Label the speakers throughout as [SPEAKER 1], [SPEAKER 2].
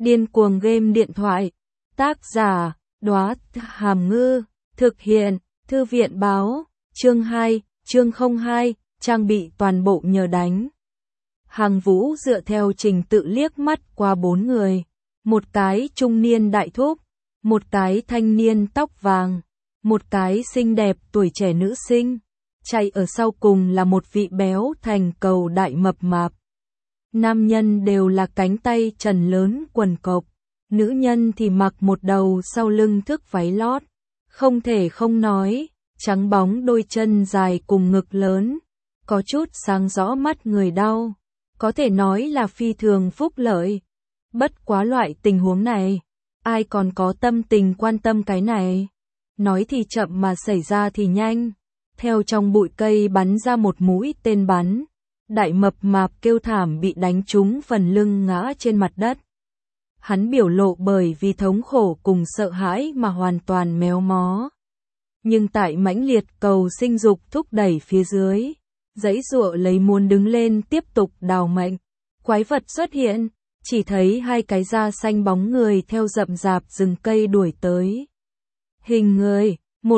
[SPEAKER 1] Điên cuồng game điện thoại. Tác giả, Đóa Hàm Ngư. Thực hiện, Thư viện báo. Chương 2, chương 02, trang bị toàn bộ nhờ đánh. Hàng Vũ dựa theo trình tự liếc mắt qua 4 người. Một cái trung niên đại thúc, một cái thanh niên tóc vàng, một cái xinh đẹp tuổi trẻ nữ sinh. Chạy ở sau cùng là một vị béo thành cầu đại mập mạp. Nam nhân đều là cánh tay trần lớn quần cộc, nữ nhân thì mặc một đầu sau lưng thước váy lót. Không thể không nói, trắng bóng đôi chân dài cùng ngực lớn, có chút sáng rõ mắt người đau, có thể nói là phi thường phúc lợi. Bất quá loại tình huống này, ai còn có tâm tình quan tâm cái này. Nói thì chậm mà xảy ra thì nhanh. Theo trong bụi cây bắn ra một mũi tên bắn. Đại mập mạp kêu thảm bị đánh trúng phần lưng ngã trên mặt đất. Hắn biểu lộ bởi vì thống khổ cùng sợ hãi mà hoàn toàn méo mó. Nhưng tại mãnh liệt cầu sinh dục thúc đẩy phía dưới, giãy giụa lấy muốn đứng lên tiếp tục đào mệnh. Quái vật xuất hiện, chỉ thấy hai cái da xanh bóng người theo rậm rạp rừng cây đuổi tới. Hình người,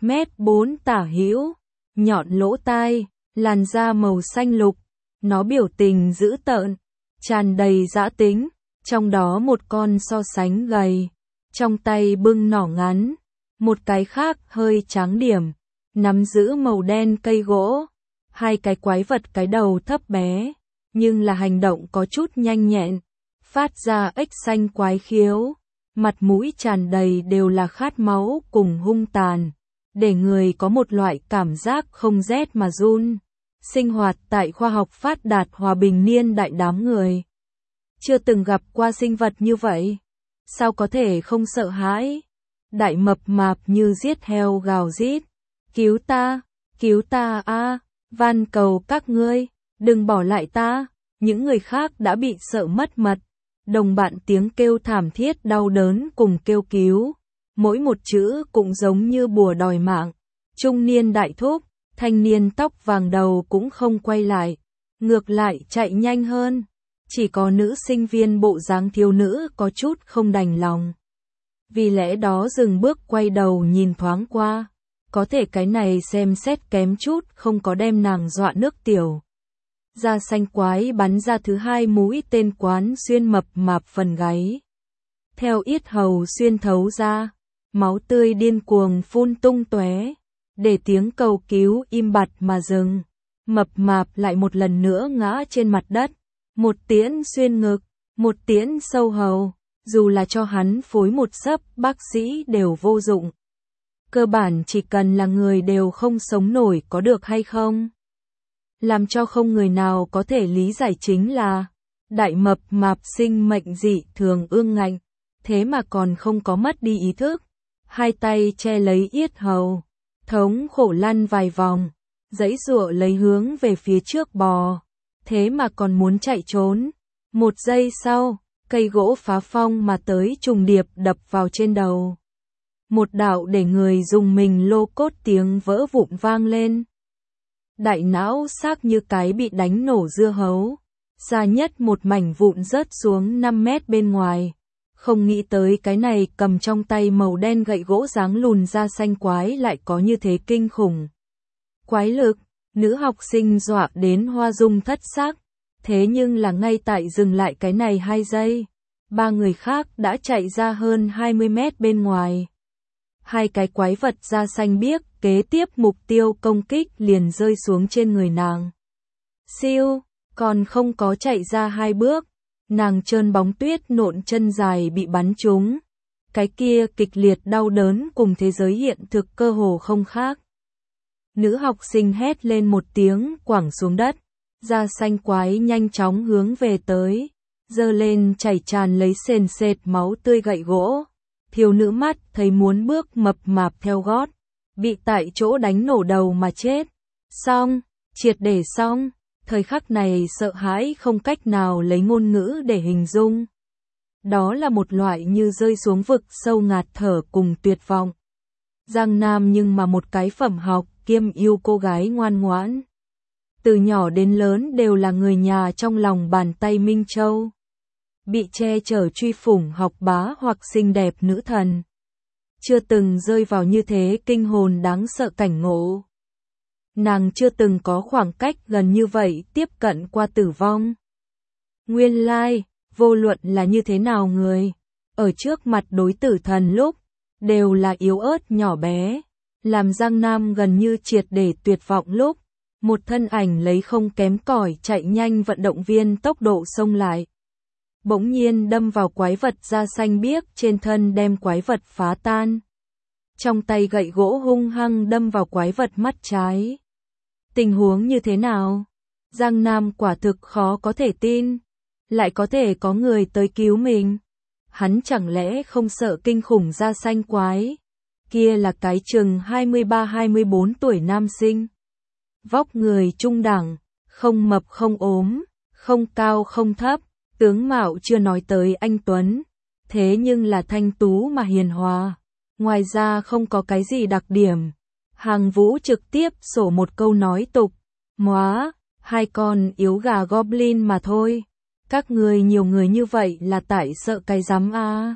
[SPEAKER 1] 1m4 tả hữu, nhọn lỗ tai, làn da màu xanh lục. Nó biểu tình dữ tợn, tràn đầy dã tính, trong đó một con so sánh gầy, trong tay bưng nỏ ngắn, một cái khác hơi trắng điểm, nắm giữ màu đen cây gỗ. Hai cái quái vật cái đầu thấp bé, nhưng là hành động có chút nhanh nhẹn, phát ra ếch xanh quái khiếu, mặt mũi tràn đầy đều là khát máu cùng hung tàn, để người có một loại cảm giác không rét mà run. Sinh hoạt tại khoa học phát đạt hòa bình niên đại đám người. Chưa từng gặp qua sinh vật như vậy. Sao có thể không sợ hãi? Đại mập mạp như giết heo gào rít. Cứu ta a, van cầu các ngươi, đừng bỏ lại ta. Những người khác đã bị sợ mất mật. Đồng bạn tiếng kêu thảm thiết đau đớn cùng kêu cứu. Mỗi một chữ cũng giống như bùa đòi mạng. Trung niên đại thúc, thanh niên tóc vàng đầu cũng không quay lại, ngược lại chạy nhanh hơn. Chỉ có nữ sinh viên bộ dáng thiếu nữ có chút không đành lòng. Vì lẽ đó dừng bước quay đầu nhìn thoáng qua. Có thể cái này xem xét kém chút không có đem nàng dọa nước tiểu. Da xanh quái bắn ra thứ hai mũi tên quán xuyên mập mạp phần gáy. Theo yết hầu xuyên thấu ra, máu tươi điên cuồng phun tung tóe. Để tiếng cầu cứu im bặt mà dừng, mập mạp lại một lần nữa ngã trên mặt đất. Một tiễn xuyên ngực, một tiễn sâu hầu, dù là cho hắn phối một sấp bác sĩ đều vô dụng. Cơ bản chỉ cần là người đều không sống nổi có được hay không. Làm cho không người nào có thể lý giải chính là, đại mập mạp sinh mệnh dị thường ương ngạnh, thế mà còn không có mất đi ý thức. Hai tay che lấy yết hầu. Thống khổ lăn vài vòng, giãy giụa lấy hướng về phía trước bò, thế mà còn muốn chạy trốn. Một giây sau, cây gỗ phá phong mà tới trùng điệp đập vào trên đầu. Một đạo để người dùng mình lô cốt tiếng vỡ vụn vang lên. Đại não xác như cái bị đánh nổ dưa hấu, xa nhất một mảnh vụn rớt xuống 5 mét bên ngoài. Không nghĩ tới cái này cầm trong tay màu đen gậy gỗ dáng lùn da xanh quái lại có như thế kinh khủng. Quái lực, nữ học sinh dọa đến hoa dung thất sắc. Thế nhưng là ngay tại dừng lại cái này 2 giây. 3 người khác đã chạy ra hơn 20 mét bên ngoài. Hai cái quái vật da xanh biếc kế tiếp mục tiêu công kích liền rơi xuống trên người nàng. Siêu, còn không có chạy ra 2 bước. Nàng trơn bóng tuyết nộn chân dài bị bắn trúng. Cái kia kịch liệt đau đớn cùng thế giới hiện thực cơ hồ không khác. Nữ học sinh hét lên một tiếng quẳng xuống đất. Da xanh quái nhanh chóng hướng về tới. Giơ lên chảy tràn lấy sền sệt máu tươi gậy gỗ. Thiếu nữ mắt thấy muốn bước mập mạp theo gót. Bị tại chỗ đánh nổ đầu mà chết. Xong, triệt để xong. Thời khắc này sợ hãi không cách nào lấy ngôn ngữ để hình dung. Đó là một loại như rơi xuống vực sâu ngạt thở cùng tuyệt vọng. Giang Nam nhưng mà một cái phẩm học kiêm yêu cô gái ngoan ngoãn. Từ nhỏ đến lớn đều là người nhà trong lòng bàn tay Minh Châu. bị che chở truy phủng học bá hoặc xinh đẹp nữ thần. Chưa từng rơi vào như thế kinh hồn đáng sợ cảnh ngộ. Nàng chưa từng có khoảng cách gần như vậy tiếp cận qua tử vong. Nguyên lai, vô luận là như thế nào người, ở trước mặt đối tử thần lúc, đều là yếu ớt nhỏ bé, làm Giang Nam gần như triệt để tuyệt vọng lúc, một thân ảnh lấy không kém cỏi chạy nhanh vận động viên tốc độ xông lại. Bỗng nhiên đâm vào quái vật da xanh biếc trên thân đem quái vật phá tan. Trong tay gậy gỗ hung hăng đâm vào quái vật mắt trái. Tình huống như thế nào? Giang Nam quả thực khó có thể tin. Lại có thể có người tới cứu mình. Hắn chẳng lẽ không sợ kinh khủng da xanh quái? Kia là cái chừng 23-24 tuổi nam sinh. Vóc người trung đẳng, không mập không ốm, không cao không thấp, tướng mạo chưa nói tới anh tuấn, thế nhưng là thanh tú mà hiền hòa. Ngoài ra không có cái gì đặc điểm. Hàng Vũ trực tiếp sổ một câu nói tục, móa, hai con yếu gà goblin mà thôi. Các người nhiều người như vậy là tại sợ cái rắm à.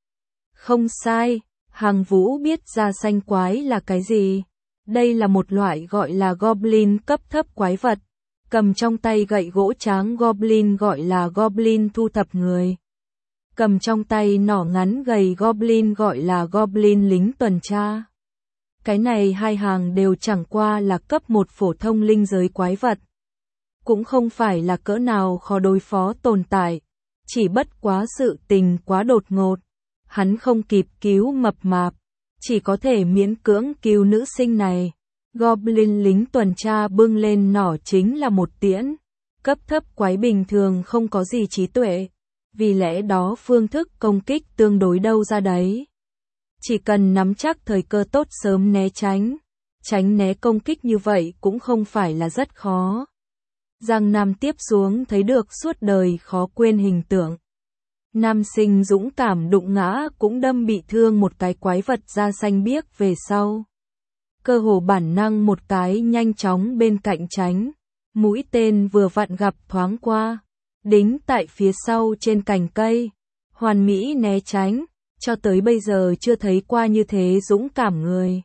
[SPEAKER 1] Không sai, Hàng Vũ biết da xanh quái là cái gì. Đây là một loại gọi là goblin cấp thấp quái vật. Cầm trong tay gậy gỗ tráng goblin gọi là goblin thu thập người. Cầm trong tay nỏ ngắn gầy goblin gọi là goblin lính tuần tra. Cái này hai hàng đều chẳng qua là cấp một phổ thông linh giới quái vật. Cũng không phải là cỡ nào khó đối phó tồn tại. Chỉ bất quá sự tình quá đột ngột. Hắn không kịp cứu mập mạp. Chỉ có thể miễn cưỡng cứu nữ sinh này. Goblin lính tuần tra bưng lên nỏ chính là một tiễn. Cấp thấp quái bình thường không có gì trí tuệ. Vì lẽ đó phương thức công kích tương đối đâu ra đấy. Chỉ cần nắm chắc thời cơ tốt sớm né tránh. Tránh né công kích như vậy cũng không phải là rất khó. Giang Nam tiếp xuống thấy được suốt đời khó quên hình tượng. Nam sinh dũng cảm đụng ngã cũng đâm bị thương một cái quái vật da xanh biếc về sau. Cơ hồ bản năng một cái nhanh chóng bên cạnh tránh. Mũi tên vừa vặn gặp thoáng qua. Đính tại phía sau trên cành cây. Hoàn mỹ né tránh. Cho tới bây giờ chưa thấy qua như thế dũng cảm người.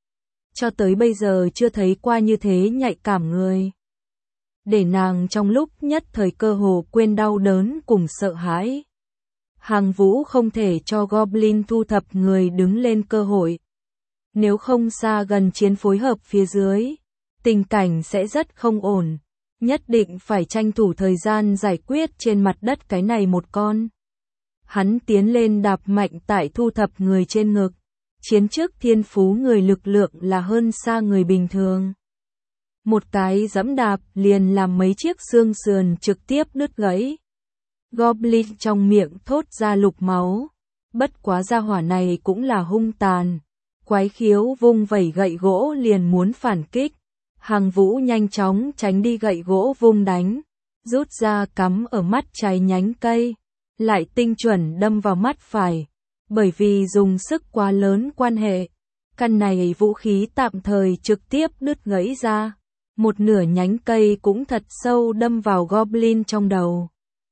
[SPEAKER 1] Cho tới bây giờ chưa thấy qua như thế nhạy cảm người. Để nàng trong lúc nhất thời cơ hồ quên đau đớn cùng sợ hãi. Hàng Vũ không thể cho Goblin thu thập người đứng lên cơ hội. Nếu không xa gần chiến phối hợp phía dưới, tình cảnh sẽ rất không ổn. Nhất định phải tranh thủ thời gian giải quyết trên mặt đất cái này một con. Hắn tiến lên đạp mạnh tại thu thập người trên ngực. Chiến trước thiên phú người lực lượng là hơn xa người bình thường. Một cái giẫm đạp liền làm mấy chiếc xương sườn trực tiếp đứt gãy. Goblin trong miệng thốt ra lục máu. Bất quá gia hỏa này cũng là hung tàn. Quái khiếu vung vẩy gậy gỗ liền muốn phản kích. Hàng Vũ nhanh chóng tránh đi gậy gỗ vung đánh. Rút ra cắm ở mắt trái nhánh cây. Lại tinh chuẩn đâm vào mắt phải. Bởi vì dùng sức quá lớn quan hệ. Căn này vũ khí tạm thời trực tiếp đứt gãy ra. Một nửa nhánh cây cũng thật sâu đâm vào Goblin trong đầu.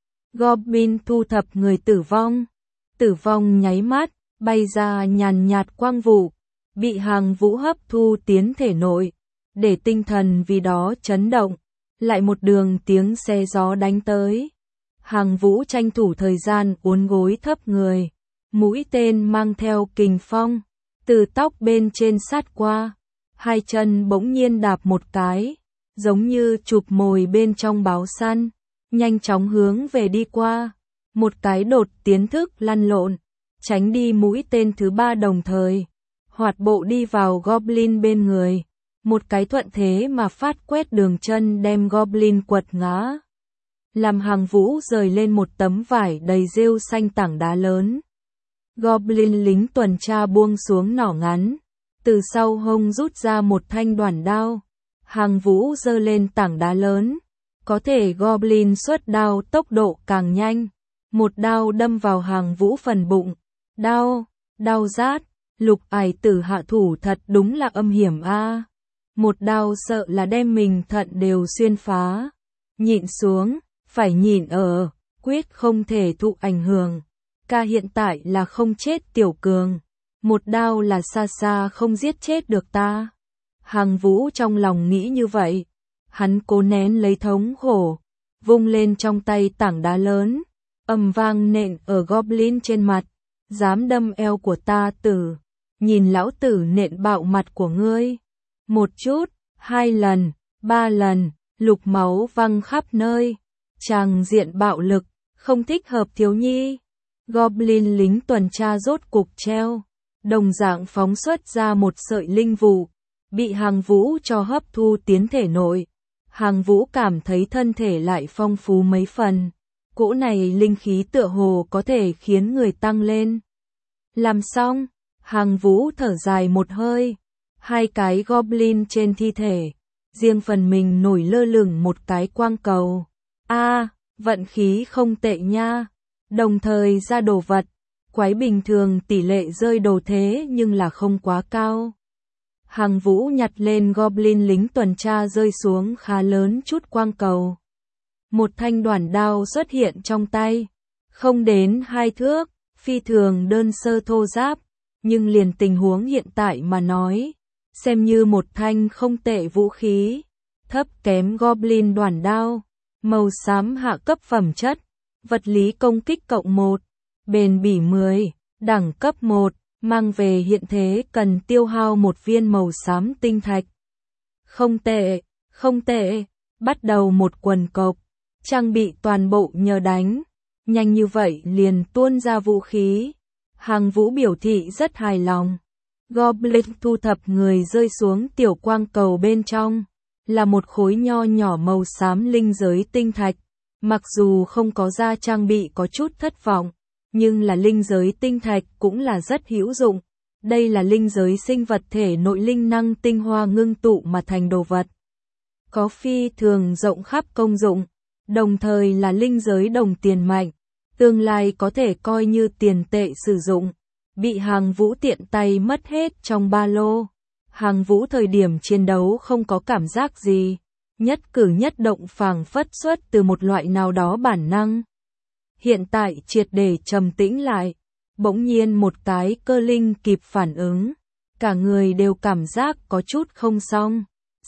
[SPEAKER 1] Goblin thu thập người tử vong. Tử vong nháy mắt, bay ra nhàn nhạt quang vụ. Bị Hàng Vũ hấp thu tiến thể nội. Để tinh thần vì đó chấn động. Lại một đường tiếng xe gió đánh tới. Hàng Vũ tranh thủ thời gian uốn gối thấp người. Mũi tên mang theo kình phong. Từ tóc bên trên sát qua. Hai chân bỗng nhiên đạp một cái. Giống như chụp mồi bên trong báo săn. Nhanh chóng hướng về đi qua. Một cái đột tiến thức lăn lộn. Tránh đi mũi tên thứ ba đồng thời. Hoạt bộ đi vào Goblin bên người. Một cái thuận thế mà phát quét đường chân đem Goblin quật ngã. Làm Hàng Vũ rời lên một tấm vải đầy rêu xanh tảng đá lớn. Goblin lính tuần tra buông xuống nỏ ngắn. Từ sau hông rút ra một thanh đoản đao. Hàng Vũ giơ lên tảng đá lớn. Có thể Goblin xuất đao tốc độ càng nhanh. Một đao đâm vào Hàng Vũ phần bụng. Đau rát. Lục Ải Tử hạ thủ thật đúng là âm hiểm a. Một đao sợ là đem mình thận đều xuyên phá. Nhịn xuống, phải nhịn ở. quyết không thể thụ ảnh hưởng. Ca hiện tại là không chết Tiểu Cường. Một đao là xa xa không giết chết được ta. Hàng Vũ trong lòng nghĩ như vậy. Hắn cố nén lấy thống khổ. Vung lên trong tay tảng đá lớn. Ầm vang nện ở Goblin trên mặt. Dám đâm eo của ta tử. Nhìn lão tử nện bạo mặt của ngươi. Một chút, 2 lần, 3 lần, lục máu văng khắp nơi. Tràng diện bạo lực, không thích hợp thiếu nhi. Goblin lính tuần tra rốt cục treo. Đồng dạng phóng xuất ra một sợi linh vụ. Bị Hàng Vũ cho hấp thu tiến thể nội. Hàng Vũ cảm thấy thân thể lại phong phú mấy phần. Cỗ này linh khí tựa hồ có thể khiến người tăng lên. Làm xong, Hàng Vũ thở dài một hơi. 2 cái Goblin trên thi thể. Riêng phần mình nổi lơ lửng một cái quang cầu. Vận khí không tệ nha. Đồng thời ra đồ vật. Quái bình thường tỷ lệ rơi đồ thế nhưng là không quá cao. Hàng Vũ nhặt lên Goblin lính tuần tra rơi xuống khá lớn chút quang cầu. Một thanh đoản đao xuất hiện trong tay. Không đến 2 thước, phi thường đơn sơ thô ráp. Nhưng liền tình huống hiện tại mà nói. Xem như một thanh không tệ vũ khí. Thấp kém Goblin đoản đao. Màu xám hạ cấp phẩm chất. Vật lý công kích cộng 1. Bền bỉ 10. Đẳng cấp 1. Mang về hiện thế cần tiêu hao một viên màu xám tinh thạch. Không tệ, không tệ. Bắt đầu một quần cộc. Trang bị toàn bộ nhờ đánh. Nhanh như vậy liền tuôn ra vũ khí. Hàng Vũ biểu thị rất hài lòng. Goblin thu thập người rơi xuống tiểu quang cầu bên trong. Là một khối nho nhỏ màu xám linh giới tinh thạch. Mặc dù không có ra trang bị có chút thất vọng. Nhưng là linh giới tinh thạch cũng là rất hữu dụng. Đây là linh giới sinh vật thể nội linh năng tinh hoa ngưng tụ mà thành đồ vật. Có phi thường rộng khắp công dụng. Đồng thời là linh giới đồng tiền mạnh. Tương lai có thể coi như tiền tệ sử dụng. Bị Hàng Vũ tiện tay mất hết trong ba lô. Hàng Vũ thời điểm chiến đấu không có cảm giác gì. Nhất cử nhất động phảng phất xuất từ một loại nào đó bản năng. Hiện tại triệt để trầm tĩnh lại. Bỗng nhiên một cái cơ linh kịp phản ứng. Cả người đều cảm giác có chút không xong.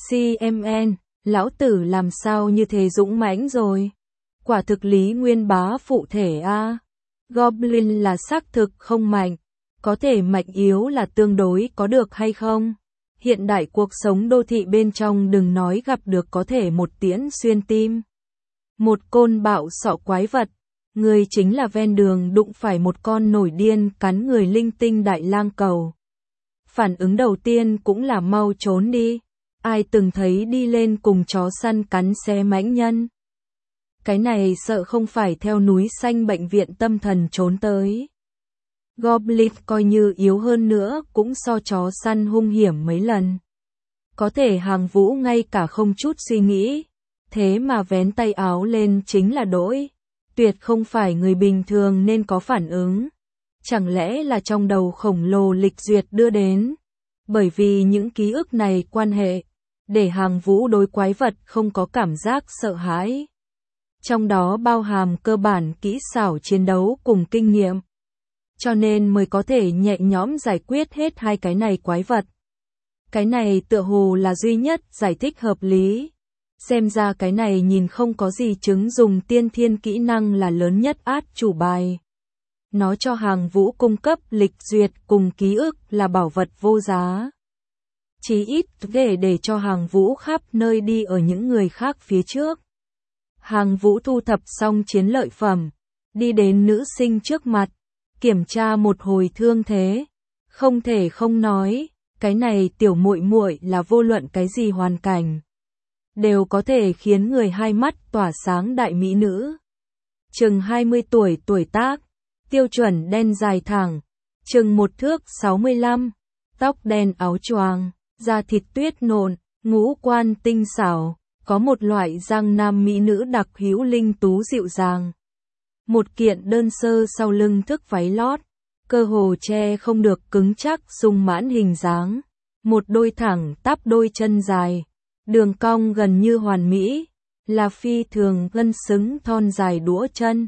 [SPEAKER 1] CMN, lão tử làm sao như thế dũng mãnh rồi. Quả thực lý nguyên bá phụ thể a. Goblin là xác thực không mạnh. Có thể mạnh yếu là tương đối có được hay không? Hiện đại cuộc sống đô thị bên trong đừng nói gặp được có thể một tiễn xuyên tim. Một côn bạo sọ quái vật. Người chính là ven đường đụng phải một con nổi điên cắn người linh tinh đại lang cầu. Phản ứng đầu tiên cũng là mau trốn đi. Ai từng thấy đi lên cùng chó săn cắn xé mãnh nhân. Cái này sợ không phải theo núi xanh bệnh viện tâm thần trốn tới. Goblin coi như yếu hơn nữa cũng so chó săn hung hiểm mấy lần. Có thể Hàng Vũ ngay cả không chút suy nghĩ. Thế mà vén tay áo lên chính là đỗi. Tuyệt không phải người bình thường nên có phản ứng. Chẳng lẽ là trong đầu khổng lồ lịch duyệt đưa đến. Bởi vì những ký ức này quan hệ. Để Hàng Vũ đối quái vật không có cảm giác sợ hãi. Trong đó bao hàm cơ bản kỹ xảo chiến đấu cùng kinh nghiệm. Cho nên mới có thể nhẹ nhõm giải quyết hết 2 cái này quái vật. Cái này tựa hồ là duy nhất giải thích hợp lý. Xem ra cái này nhìn không có gì chứng dùng tiên thiên kỹ năng là lớn nhất át chủ bài. Nó cho Hàng Vũ cung cấp lịch duyệt cùng ký ức là bảo vật vô giá. Chí ít để cho Hàng Vũ khắp nơi đi ở những người khác phía trước. Hàng Vũ thu thập xong chiến lợi phẩm. Đi đến nữ sinh trước mặt. Kiểm tra một hồi thương thế. Không thể không nói. Cái này tiểu muội muội là vô luận cái gì hoàn cảnh. Đều có thể khiến người hai mắt tỏa sáng đại mỹ nữ. Chừng 20 tuổi tuổi tác. Tiêu chuẩn đen dài thẳng. Chừng 1 thước 65. Tóc đen áo choàng. Da thịt tuyết nộn. Ngũ quan tinh xảo. Có một loại giang nam mỹ nữ đặc hữu linh tú dịu dàng. Một kiện đơn sơ sau lưng thức váy lót. Cơ hồ che không được cứng chắc sung mãn hình dáng. Một đôi thẳng tắp đôi chân dài. Đường cong gần như hoàn mỹ. Là phi thường cân xứng thon dài đũa chân.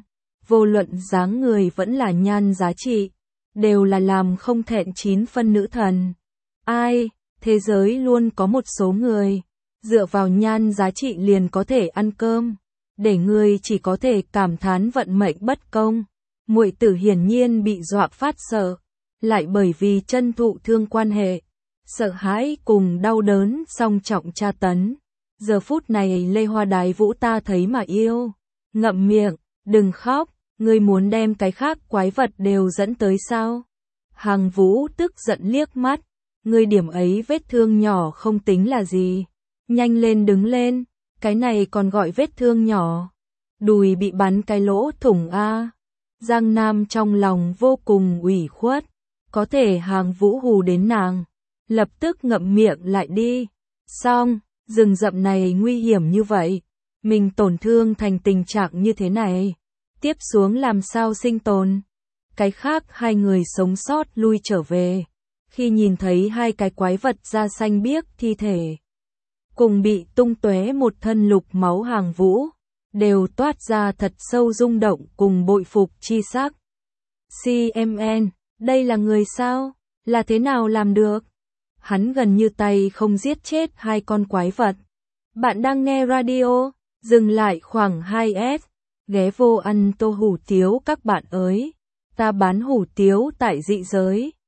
[SPEAKER 1] vô luận dáng người vẫn là nhan giá trị, đều là làm không thẹn 9 phân nữ thần. Ai, thế giới luôn có một số người, dựa vào nhan giá trị liền có thể ăn cơm, để người chỉ có thể cảm thán vận mệnh bất công. Muội tử hiển nhiên bị dọa phát sợ, lại bởi vì chân thụ thương quan hệ, sợ hãi cùng đau đớn song trọng tra tấn. Giờ phút này Lê Hoa Đái Vũ ta thấy mà yêu. Ngậm miệng, đừng khóc, ngươi muốn đem cái khác quái vật đều dẫn tới sao? Hằng Vũ tức giận liếc mắt, ngươi điểm ấy vết thương nhỏ không tính là gì. Nhanh lên đứng lên, cái này còn gọi vết thương nhỏ. Đùi bị bắn cái lỗ thủng a. Giang Nam trong lòng vô cùng ủy khuất, có thể Hằng Vũ hù đến nàng, lập tức ngậm miệng lại đi. Xong, rừng rậm này nguy hiểm như vậy, mình tổn thương thành tình trạng như thế này, tiếp xuống làm sao sinh tồn. Cái khác hai người sống sót lui trở về, khi nhìn thấy hai cái quái vật da xanh biếc thi thể, cùng bị tung tóe một thân lục máu Hằng Vũ, đều toát ra thật sâu rung động cùng bội phục chi sắc. CMN, đây là người sao? Là thế nào làm được? Hắn gần như tay không giết chết hai con quái vật. Bạn đang nghe radio, dừng lại khoảng 2S, ghé vô ăn tô hủ tiếu các bạn ơi. Ta bán hủ tiếu tại dị giới.